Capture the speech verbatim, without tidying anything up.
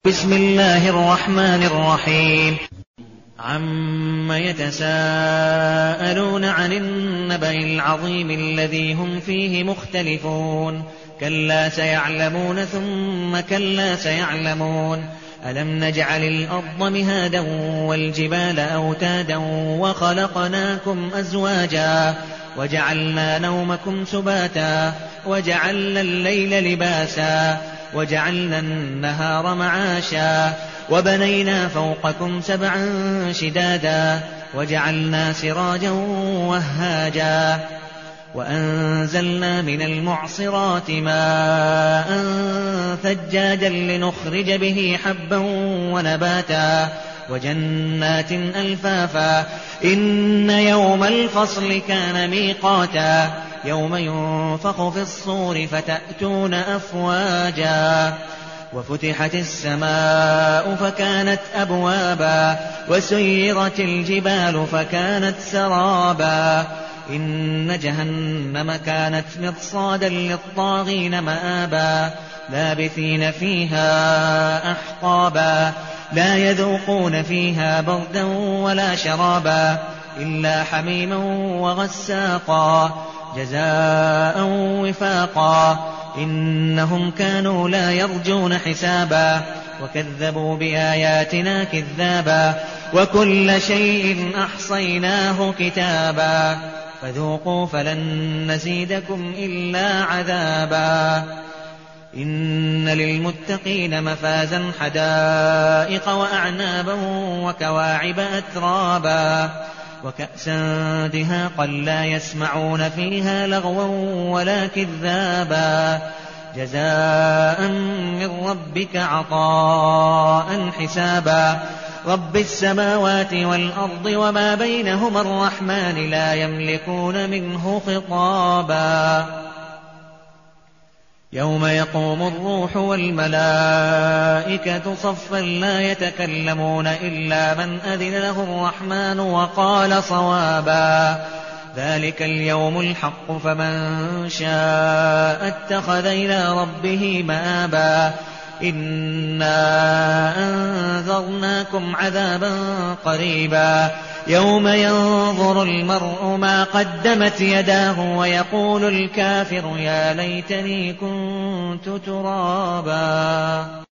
بسم الله الرحمن الرحيم. عم يتساءلون عن النبأ العظيم الذي هم فيه مختلفون كلا سيعلمون ثم كلا سيعلمون ألم نجعل الأرض مهادا والجبال أوتادا وخلقناكم أزواجا وجعلنا نومكم سباتا وجعلنا الليل لباسا وجعلنا النهار معاشا وبنينا فوقكم سبعا شدادا وجعلنا سراجا وهاجا وأنزلنا من المعصرات ماء ثجاجا لنخرج به حبا ونباتا وجنات ألفافا إن يوم الفصل كان ميقاتا يوم ينفخ في الصور فتأتون أفواجا وفتحت السماء فكانت أبوابا وسيرت الجبال فكانت سرابا إن جهنم كانت مرصادا للطاغين مآبا لابثين فيها أحقابا لا يذوقون فيها بردا ولا شرابا إلا حميما وغساقا جزاء وفاقا إنهم كانوا لا يرجون حسابا وكذبوا بآياتنا كذابا وكل شيء أحصيناه كتابا فذوقوا فلن نزيدكم إلا عذابا إن للمتقين مفازا حدائق وأعنابا وكواعب أترابا وكأسا دهاقا لا يسمعون فيها لغوا ولا كذابا جزاء من ربك عطاء حسابا رب السماوات والأرض وما بينهما الرحمن لا يملكون منه خطابا يوم يقوم الروح والملائكة صفا لا يتكلمون إلا من أذن له الرحمن وقال صوابا ذلك اليوم الحق فمن شاء اتخذ إلى ربه مآبا إنا أنذرناكم عذابا قريبا يوم ينظر المرء ما قدمت يداه ويقول الكافر يا ليتني كنت ترابا.